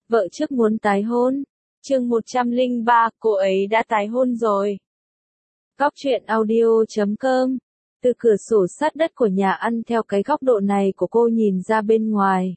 vợ trước muốn tái hôn. Chương 103, cô ấy đã tái hôn rồi. Góc truyện audio.com. Từ cửa sổ sát đất của nhà ăn theo cái góc độ này của cô nhìn ra bên ngoài.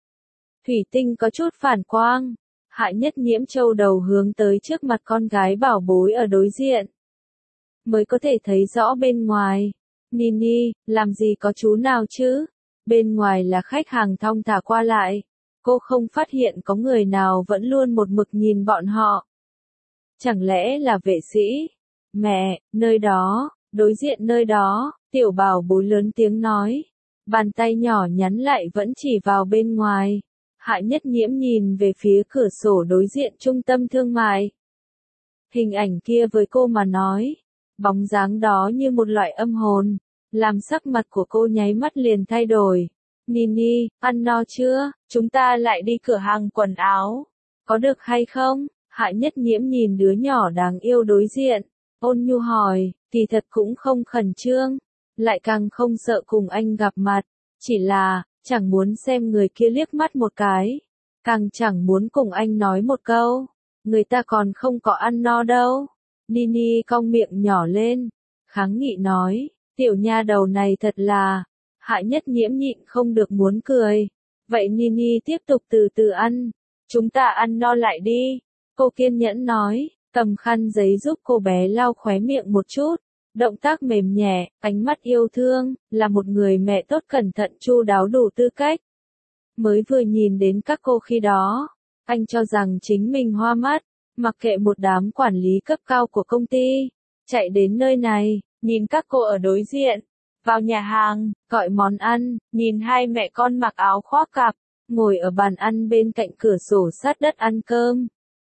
Thủy tinh có chút phản quang. Hạ Nhất Nhiễm châu đầu hướng tới trước mặt con gái bảo bối ở đối diện. Mới có thể thấy rõ bên ngoài. Nini, làm gì có chú nào chứ? Bên ngoài là khách hàng thong thả qua lại. Cô không phát hiện có người nào vẫn luôn một mực nhìn bọn họ. Chẳng lẽ là vệ sĩ? Mẹ, nơi đó, đối diện nơi đó, tiểu bảo bối lớn tiếng nói. Bàn tay nhỏ nhắn lại vẫn chỉ vào bên ngoài. Hạ Nhất Nhiễm nhìn về phía cửa sổ đối diện trung tâm thương mại. Hình ảnh kia với cô mà nói, bóng dáng đó như một loại âm hồn, làm sắc mặt của cô nháy mắt liền thay đổi. Nini, ăn no chưa? Chúng ta lại đi cửa hàng quần áo. Có được hay không? Hạ Nhất Nhiễm nhìn đứa nhỏ đáng yêu đối diện. Ôn nhu hỏi, kỳ thật cũng không khẩn trương. Lại càng không sợ cùng anh gặp mặt. Chỉ là, chẳng muốn xem người kia liếc mắt một cái. Càng chẳng muốn cùng anh nói một câu. Người ta còn không có ăn no đâu. Nini cong miệng nhỏ lên. Kháng nghị nói, tiểu nha đầu này thật là... Hạ Nhất Nhiễm nhịn không được muốn cười. Vậy Nini tiếp tục từ từ ăn. Chúng ta ăn no lại đi. Cô kiên nhẫn nói, cầm khăn giấy giúp cô bé lau khóe miệng một chút. Động tác mềm nhẹ, ánh mắt yêu thương, là một người mẹ tốt cẩn thận chu đáo đủ tư cách. Mới vừa nhìn đến các cô khi đó, anh cho rằng chính mình hoa mắt, mặc kệ một đám quản lý cấp cao của công ty. Chạy đến nơi này, nhìn các cô ở đối diện. Vào nhà hàng, gọi món ăn, nhìn hai mẹ con mặc áo khoác cặp, ngồi ở bàn ăn bên cạnh cửa sổ sát đất ăn cơm.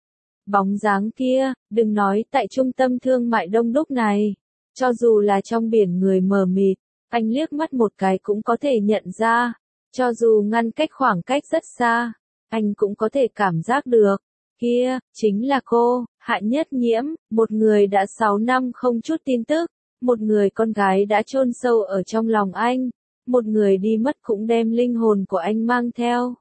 Bóng dáng kia, đừng nói tại trung tâm thương mại đông đúc này, cho dù là trong biển người mờ mịt, anh liếc mắt một cái cũng có thể nhận ra, cho dù ngăn cách khoảng cách rất xa, anh cũng có thể cảm giác được. Kia, chính là cô, Hạ Nhất Nhiễm, một người đã 6 năm không chút tin tức. Một người con gái đã chôn sâu ở trong lòng anh, một người đi mất cũng đem linh hồn của anh mang theo.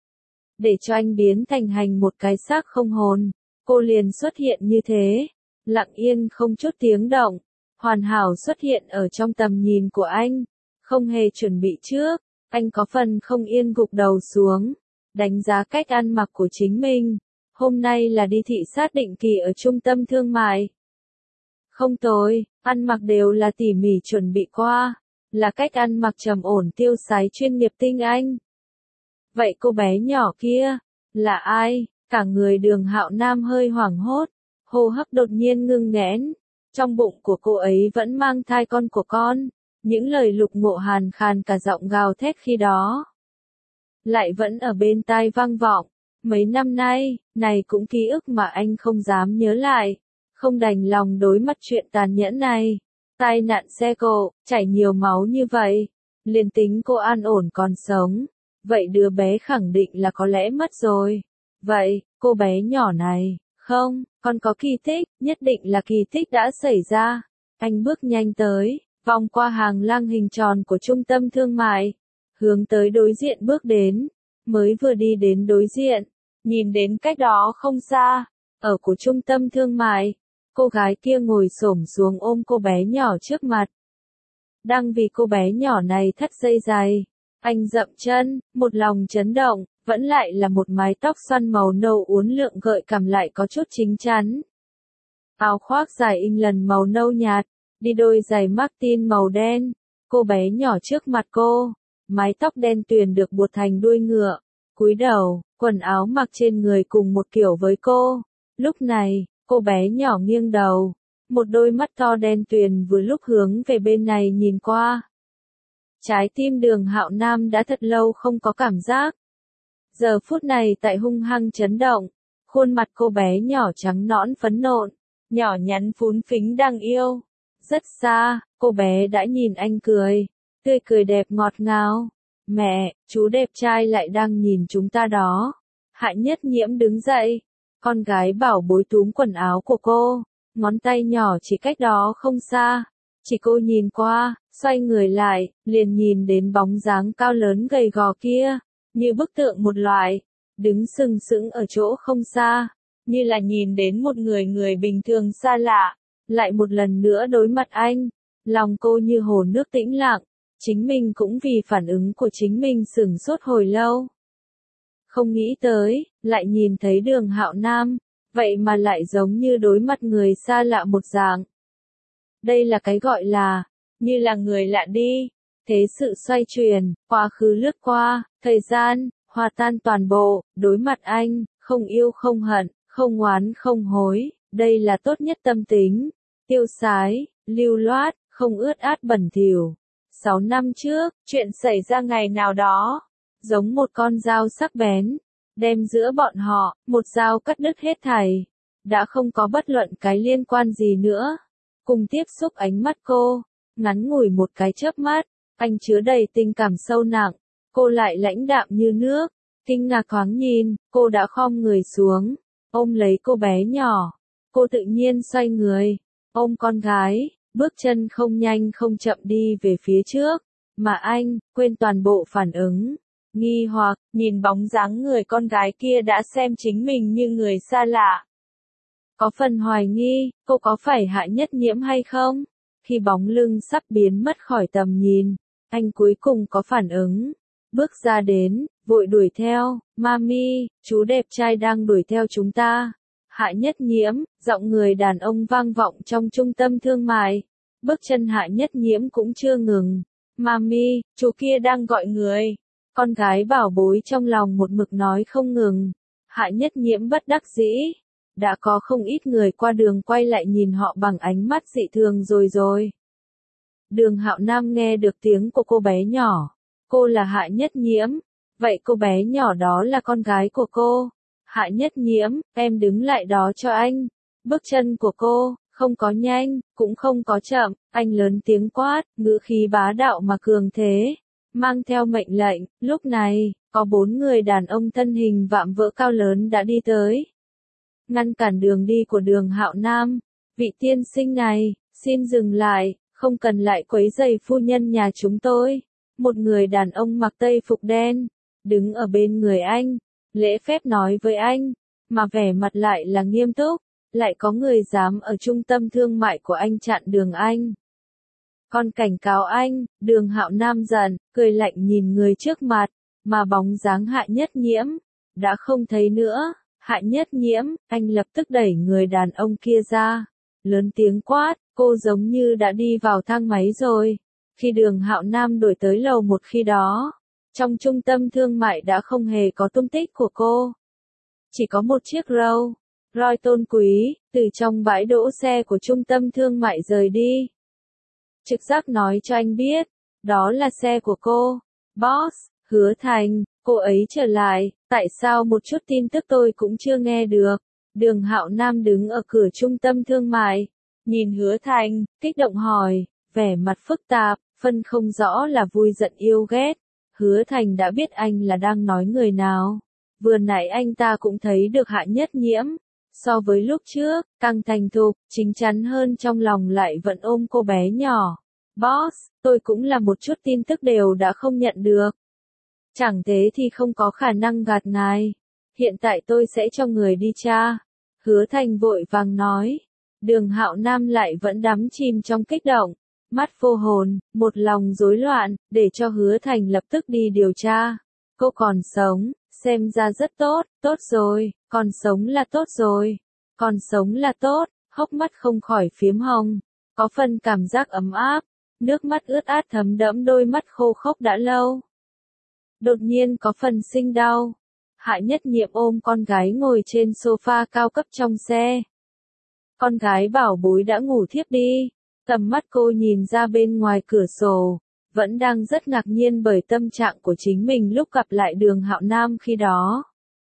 Để cho anh biến thành hành một cái xác không hồn, cô liền xuất hiện như thế, lặng yên không chút tiếng động, hoàn hảo xuất hiện ở trong tầm nhìn của anh, không hề chuẩn bị trước, anh có phần không yên gục đầu xuống, đánh giá cách ăn mặc của chính mình, hôm nay là đi thị sát định kỳ ở trung tâm thương mại. Không tồi, ăn mặc đều là tỉ mỉ chuẩn bị qua, là cách ăn mặc trầm ổn tiêu sái chuyên nghiệp tinh anh. Vậy cô bé nhỏ kia, là ai? Cả người Đường Hạo Nam hơi hoảng hốt, hô hấp đột nhiên ngưng nghẽn, trong bụng của cô ấy vẫn mang thai con của con, những lời Lục Ngộ Hàn khàn cả giọng gào thét khi đó. Lại vẫn ở bên tai vang vọng, mấy năm nay, này cũng ký ức mà anh không dám nhớ lại. Không đành lòng đối mặt chuyện tàn nhẫn này. Tai nạn xe cộ, chảy nhiều máu như vậy. Liền tính cô an ổn còn sống. Vậy đứa bé khẳng định là có lẽ mất rồi. Vậy, cô bé nhỏ này, không, còn có kỳ tích, nhất định là kỳ tích đã xảy ra. Anh bước nhanh tới, vòng qua hàng lang hình tròn của trung tâm thương mại. Hướng tới đối diện bước đến. Mới vừa đi đến đối diện, nhìn đến cách đó không xa. Ở của trung tâm thương mại. Cô gái kia ngồi xổm xuống ôm cô bé nhỏ trước mặt. Đang vì cô bé nhỏ này thắt dây giày. Anh dậm chân, một lòng chấn động, vẫn lại là một mái tóc xoăn màu nâu uốn lượn gợi cảm lại có chút chín chắn. Áo khoác dài England màu nâu nhạt, đi đôi giày Martin màu đen. Cô bé nhỏ trước mặt cô, mái tóc đen tuyền được buộc thành đuôi ngựa, cúi đầu, quần áo mặc trên người cùng một kiểu với cô. Lúc này, cô bé nhỏ nghiêng đầu, một đôi mắt to đen tuyền vừa lúc hướng về bên này nhìn qua. Trái tim Đường Hạo Nam đã thật lâu không có cảm giác. Giờ phút này tại hung hăng chấn động, khuôn mặt cô bé nhỏ trắng nõn phấn nộn, nhỏ nhắn phún phính đáng yêu. Rất xa, cô bé đã nhìn anh cười, tươi cười đẹp ngọt ngào. Mẹ, chú đẹp trai lại đang nhìn chúng ta đó. Hạ Nhất Nhiễm đứng dậy. Con gái bảo bối túm quần áo của cô, ngón tay nhỏ chỉ cách đó không xa. Chỉ cô nhìn qua, xoay người lại, liền nhìn đến bóng dáng cao lớn gầy gò kia, như bức tượng một loại. đứng sừng sững ở chỗ không xa, như là nhìn đến một người bình thường xa lạ, lại một lần nữa đối mặt anh. Lòng cô như hồ nước tĩnh lặng, chính mình cũng vì phản ứng của chính mình sửng sốt hồi lâu. Không nghĩ tới, lại nhìn thấy Đường Hạo Nam, vậy mà lại giống như đối mặt người xa lạ một dạng. Đây là cái gọi là, như là người lạ đi. Thế sự xoay chuyển, quá khứ lướt qua, thời gian, hòa tan toàn bộ, đối mặt anh, không yêu không hận, không oán không hối, đây là tốt nhất tâm tính. Tiêu sái, lưu loát, không ướt át bẩn thỉu. 6 năm trước, chuyện xảy ra ngày nào đó, giống một con dao sắc bén, đem giữa bọn họ, một dao cắt đứt hết thảy. Đã không có bất luận cái liên quan gì nữa. Cùng tiếp xúc ánh mắt cô, ngắn ngủi một cái chớp mắt, anh chứa đầy tình cảm sâu nặng, cô lại lãnh đạm như nước. Kinh ngạc thoáng nhìn, cô đã khom người xuống, ôm lấy cô bé nhỏ. Cô tự nhiên xoay người, ôm con gái, bước chân không nhanh không chậm đi về phía trước, mà anh, quên toàn bộ phản ứng. Nghi hoặc, nhìn bóng dáng người con gái kia đã xem chính mình như người xa lạ. Có phần hoài nghi, cô có phải Hạ Nhất Nhiễm hay không? Khi bóng lưng sắp biến mất khỏi tầm nhìn, anh cuối cùng có phản ứng. Bước ra đến, vội đuổi theo, Mami, chú đẹp trai đang đuổi theo chúng ta. Hạ Nhất Nhiễm, giọng người đàn ông vang vọng trong trung tâm thương mại. Bước chân Hạ Nhất Nhiễm cũng chưa ngừng. Mami, chú kia đang gọi người. Con gái bảo bối trong lòng một mực nói không ngừng. Hạ Nhất Nhiễm bất đắc dĩ. Đã có không ít người qua đường quay lại nhìn họ bằng ánh mắt dị thường rồi. Đường Hạo Nam nghe được tiếng của cô bé nhỏ. Cô là Hạ Nhất Nhiễm. Vậy cô bé nhỏ đó là con gái của cô. Hạ Nhất Nhiễm, em đứng lại đó cho anh. Bước chân của cô, không có nhanh, cũng không có chậm, anh lớn tiếng quát, ngữ khí bá đạo mà cường thế. Mang theo mệnh lệnh, lúc này, có 4 người đàn ông thân hình vạm vỡ cao lớn đã đi tới. Ngăn cản đường đi của Đường Hạo Nam. Vị tiên sinh này, xin dừng lại, không cần lại quấy rầy phu nhân nhà chúng tôi. Một người đàn ông mặc tây phục đen, đứng ở bên người anh, lễ phép nói với anh, mà vẻ mặt lại là nghiêm túc. Lại có người dám ở trung tâm thương mại của anh chặn đường anh. Còn cảnh cáo anh, Đường Hạo Nam giận, cười lạnh nhìn người trước mặt, mà bóng dáng Hạ Nhất Nhiễm, đã không thấy nữa. Hạ Nhất Nhiễm, anh lập tức đẩy người đàn ông kia ra, lớn tiếng quát, cô giống như đã đi vào thang máy rồi. Khi Đường Hạo Nam đổi tới lầu 1 khi đó, trong trung tâm thương mại đã không hề có tung tích của cô. Chỉ có một chiếc Rolls-Royce tôn quý, từ trong bãi đỗ xe của trung tâm thương mại rời đi. Trực giác nói cho anh biết, đó là xe của cô. Boss, Hứa Thành, cô ấy trở lại, tại sao một chút tin tức tôi cũng chưa nghe được. Đường Hạo Nam đứng ở cửa trung tâm thương mại, nhìn Hứa Thành, kích động hỏi, vẻ mặt phức tạp, phân không rõ là vui giận yêu ghét. Hứa Thành đã biết anh là đang nói người nào. Vừa nãy anh ta cũng thấy được Hạ Nhất Nhiễm. So với lúc trước, càng thành thục, chín chắn hơn, trong lòng lại vẫn ôm cô bé nhỏ. Boss, tôi cũng là một chút tin tức đều đã không nhận được. Chẳng thế thì không có khả năng gạt ngài. Hiện tại tôi sẽ cho người đi tra. Hứa Thành vội vàng nói. Đường Hạo Nam lại vẫn đắm chìm trong kích động. Mắt vô hồn, một lòng rối loạn, để cho Hứa Thành lập tức đi điều tra. Cô còn sống, xem ra rất tốt, tốt rồi, còn sống là tốt rồi. Còn sống là tốt, hốc mắt không khỏi phiếm hồng. Có phần cảm giác ấm áp, nước mắt ướt át thấm đẫm đôi mắt khô khốc đã lâu. Đột nhiên có phần sinh đau. Hạ Nhất Nhiễm ôm con gái ngồi trên sofa cao cấp trong xe. Con gái bảo bối đã ngủ thiếp đi. Tầm mắt cô nhìn ra bên ngoài cửa sổ, vẫn đang rất ngạc nhiên bởi tâm trạng của chính mình lúc gặp lại Đường Hạo Nam khi đó.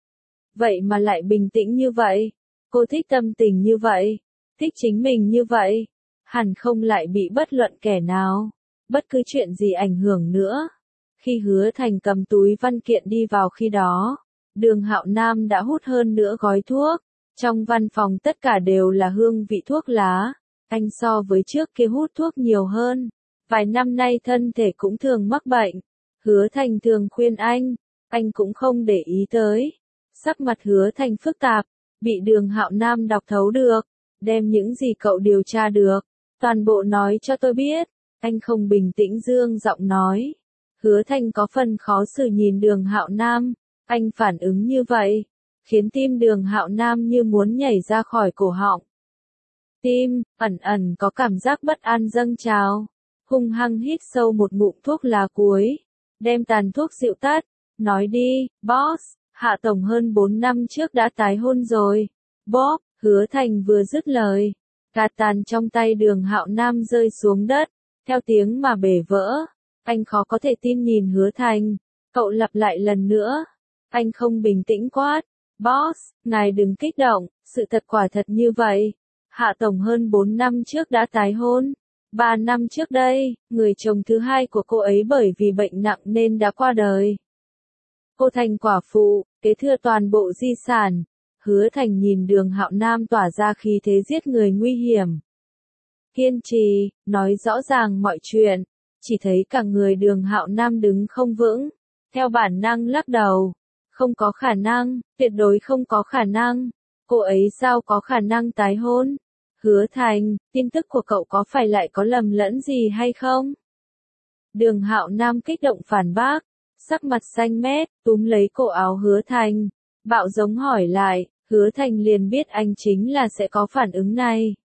Vậy mà lại bình tĩnh như vậy. Cô thích tâm tình như vậy. Thích chính mình như vậy. Hẳn không lại bị bất luận kẻ nào, bất cứ chuyện gì ảnh hưởng nữa. Khi Hứa Thành cầm túi văn kiện đi vào khi đó, Đường Hạo Nam đã hút hơn nữa gói thuốc. Trong văn phòng tất cả đều là hương vị thuốc lá. Anh so với trước kia hút thuốc nhiều hơn. Vài năm nay thân thể cũng thường mắc bệnh. Hứa Thành thường khuyên anh cũng không để ý tới. Sắc mặt Hứa Thành phức tạp, bị Đường Hạo Nam đọc thấu được, đem những gì cậu điều tra được, toàn bộ nói cho tôi biết. Anh không bình tĩnh dương giọng nói. Hứa Thành có phần khó xử nhìn Đường Hạo Nam, anh phản ứng như vậy, khiến tim Đường Hạo Nam như muốn nhảy ra khỏi cổ họng. Tim, ẩn ẩn có cảm giác bất an dâng trào, hung hăng hít sâu một ngụm thuốc lá cuối, đem tàn thuốc dịu tắt, nói đi, boss, Hạ Tổng hơn 4 năm trước đã tái hôn rồi. Bob, Hứa Thành vừa dứt lời, gạt tàn trong tay Đường Hạo Nam rơi xuống đất, theo tiếng mà bể vỡ. Anh khó có thể tin nhìn Hứa Thành, cậu lặp lại lần nữa. Anh không bình tĩnh quát, boss, ngài đừng kích động, sự thật quả thật như vậy. Hạ Tổng hơn 4 năm trước đã tái hôn. 3 năm trước đây, người chồng thứ hai của cô ấy bởi vì bệnh nặng nên đã qua đời. Cô thành quả phụ, kế thừa toàn bộ di sản. Hứa Thành nhìn Đường Hạo Nam tỏa ra khí thế giết người nguy hiểm. Kiên trì, nói rõ ràng mọi chuyện. Chỉ thấy cả người Đường Hạo Nam đứng không vững. Theo bản năng lắc đầu. Không có khả năng, tuyệt đối không có khả năng. Cô ấy sao có khả năng tái hôn? Hứa Thành, tin tức của cậu có phải lại có lầm lẫn gì hay không? Đường Hạo Nam kích động phản bác, sắc mặt xanh mét, túm lấy cổ áo Hứa Thành, bạo giống hỏi lại. Hứa Thành liền biết anh chính là sẽ có phản ứng này.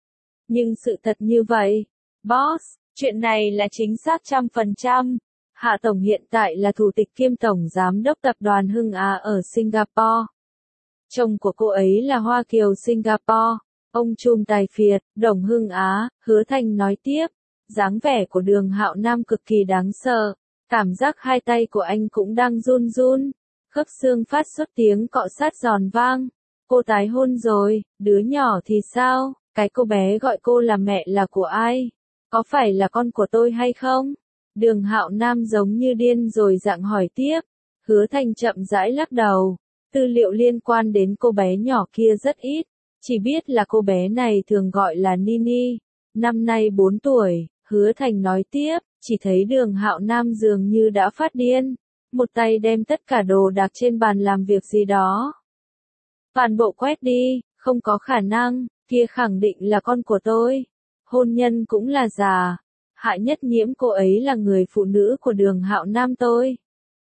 Nhưng sự thật như vậy, boss, chuyện này là chính xác 100%. Hạ Tổng hiện tại là thủ tịch kiêm tổng giám đốc tập đoàn Hưng Á ở Singapore. Chồng của cô ấy là Hoa Kiều Singapore, ông trùm tài phiệt, Đồng Hưng Á. Hứa Thành nói tiếp, dáng vẻ của Đường Hạo Nam cực kỳ đáng sợ, cảm giác hai tay của anh cũng đang run run, khớp xương phát xuất tiếng cọ sát giòn vang. Cô tái hôn rồi, đứa nhỏ thì sao, cái cô bé gọi cô là mẹ là của ai? Có phải là con của tôi hay không? Đường Hạo Nam giống như điên rồi dạng hỏi tiếp. Hứa Thành chậm rãi lắc đầu. Tư liệu liên quan đến cô bé nhỏ kia rất ít. Chỉ biết là cô bé này thường gọi là Nini. Năm nay 4 tuổi. Hứa Thành nói tiếp. Chỉ thấy Đường Hạo Nam dường như đã phát điên. Một tay đem tất cả đồ đạc trên bàn làm việc gì đó. Toàn bộ quét đi. Không có khả năng. Kia khẳng định là con của tôi. Hôn nhân cũng là giả. Hạ Nhất Nhiễm cô ấy là người phụ nữ của Đường Hạo Nam tôi.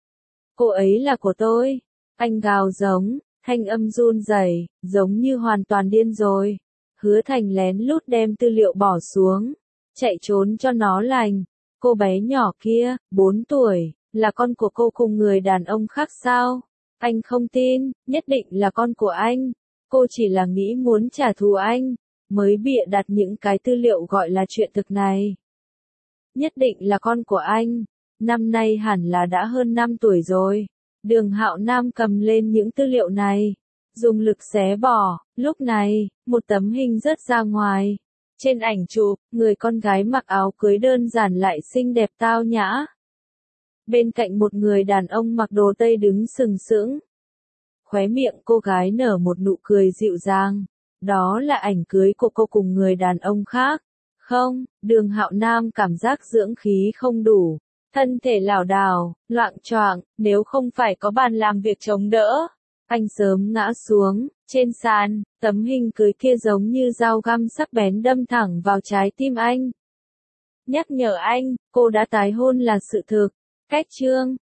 Cô ấy là của tôi. Anh gào giống, thanh âm run rẩy, giống như hoàn toàn điên rồi. Hứa Thành lén lút đem tư liệu bỏ xuống, chạy trốn cho nó lành. Cô bé nhỏ kia, 4 tuổi, là con của cô cùng người đàn ông khác sao? Anh không tin, nhất định là con của anh. Cô chỉ là nghĩ muốn trả thù anh, mới bịa đặt những cái tư liệu gọi là chuyện thực này. Nhất định là con của anh, năm nay hẳn là đã hơn 5 tuổi rồi. Đường Hạo Nam cầm lên những tư liệu này, dùng lực xé bỏ, lúc này, một tấm hình rớt ra ngoài. Trên ảnh chụp, người con gái mặc áo cưới đơn giản lại xinh đẹp tao nhã. Bên cạnh một người đàn ông mặc đồ Tây đứng sừng sững. Khóe miệng cô gái nở một nụ cười dịu dàng. Đó là ảnh cưới của cô cùng người đàn ông khác. Không, Đường Hạo Nam cảm giác dưỡng khí không đủ. Thân thể lảo đảo, loạng choạng, nếu không phải có bàn làm việc chống đỡ. Anh sớm ngã xuống, trên sàn, tấm hình cưới kia giống như dao găm sắc bén đâm thẳng vào trái tim anh. Nhắc nhở anh, cô đã tái hôn là sự thực. Cách chương